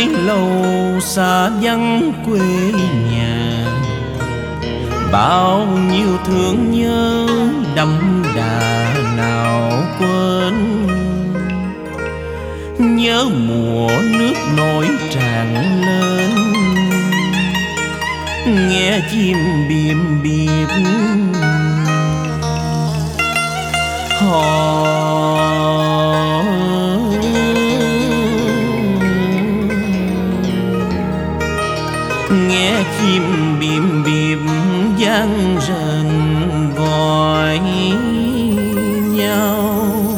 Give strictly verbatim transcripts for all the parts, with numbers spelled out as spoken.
bấy lâu xa vắng quê nhà, bao nhiêu thương nhớ đậm đà nào quên. Nhớ mùa nước nổi tràn lên, nghe chim biếm biếm hò. Nghe chim biếm biếm vang rền gọi nhau.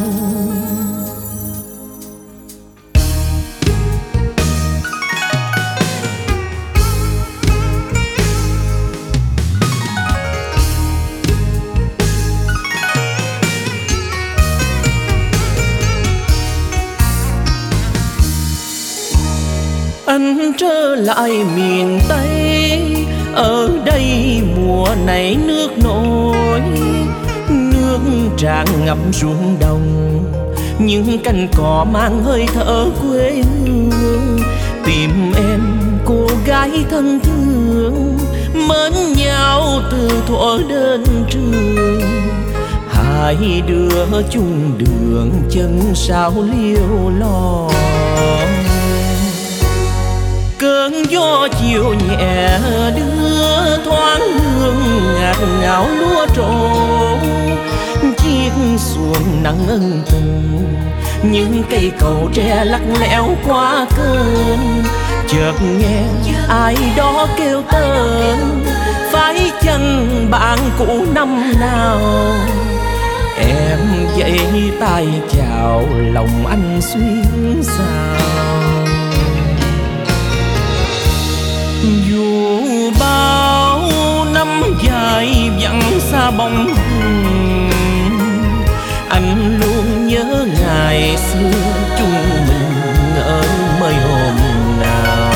Anh trở lại miền Tây, ở đây mùa này nước nổi, nước tràn ngập ruộng đồng, những cánh cỏ mang hơi thở quê hương. Tìm em cô gái thân thương, mến nhau từ thuở đến trường, hai đứa chung đường chân sao liêu lo. Cơn gió chiều nhẹ đưa thoáng hương ngạt ngào lúa trổ, chiếc xuồng nắng ân tình, những cây cầu tre lắc lẽo qua cơn. Chợt nghe ai đó kêu tên, phải chăng bạn cũ năm nào? Em dậy tay chào lòng anh xuyên sao. Dù bao năm dài vắng xa bóng hình, anh luôn nhớ ngày xưa chung mình ở mới hôm nào.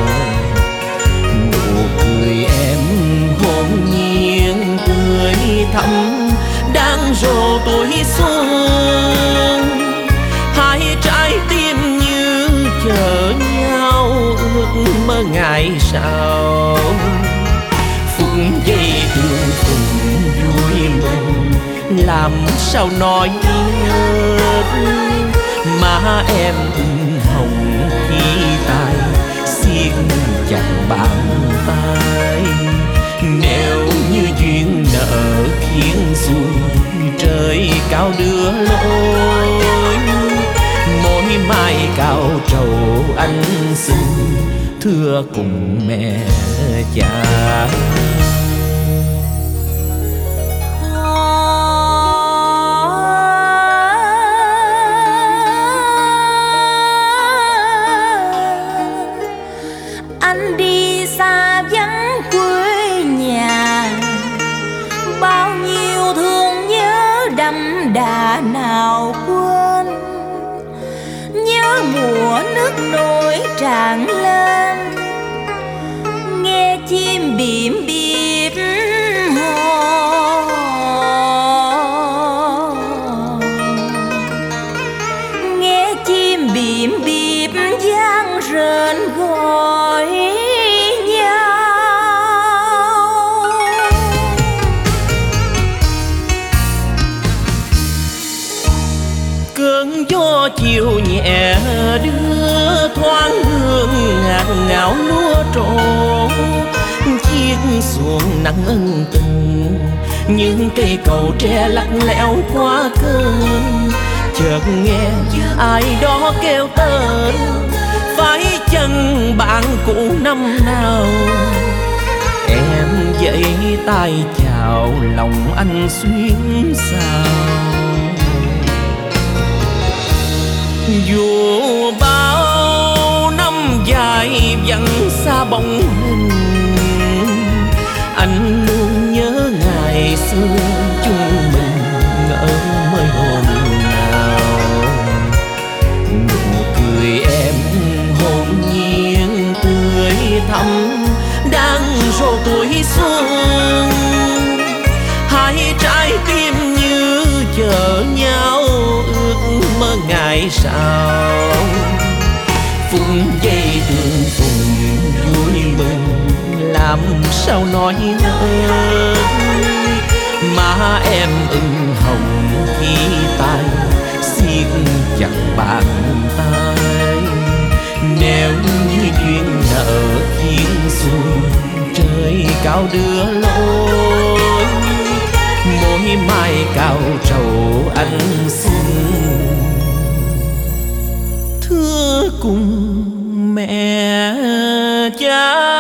Nụ cười em hồn nhiên tươi thắm, đang rộ tuổi xuân. Hai trái tim như chờ nhau ước mơ ngày sau. Phút giây tương phùng vui mừng làm sao nói hết, mà em ửng hồng khi tay siết chặt bàn tay. Nếu như duyên nợ khiến xuôi trời cao đưa lối, mỗi mai cao trầu anh xin thưa cùng mẹ cha. Anh đi xa vắng quê nhà, bao nhiêu thương nhớ đậm đà nào quên. Nhớ mùa nước nổi tràn lên, nghe chim biếm biếm hò. Nghe chim biếm biếm vang rền gọi nhau. Cơn gió chiều nhẹ đưa thoáng hương ngạt ngào lúa trổ, chiếc xuồng nắng ân tình, những cây cầu tre lắc lẽo qua cơn. Chợt nghe ai đó kêu tên, phải chăng bạn cũ năm nào? Em dậy tay chào lòng anh xuyên sao. Dù bao năm dài vắng xa bóng hình, anh luôn nhớ ngày xưa chung mình ở mới hôm nào. Nụ cười em hồn nhiên tươi thắm, đang rộ tuổi xuân. Hai trái tim như chờ nhau ước mơ ngày sau. Phút giây từ sao nói ơi, má em ửng hồng khi tay siết chặt bàn tay. Nếu như duyên nợ thiên xuôi trời cao đưa lối, mỗi mai cao trầu anh xin thưa cùng mẹ cha.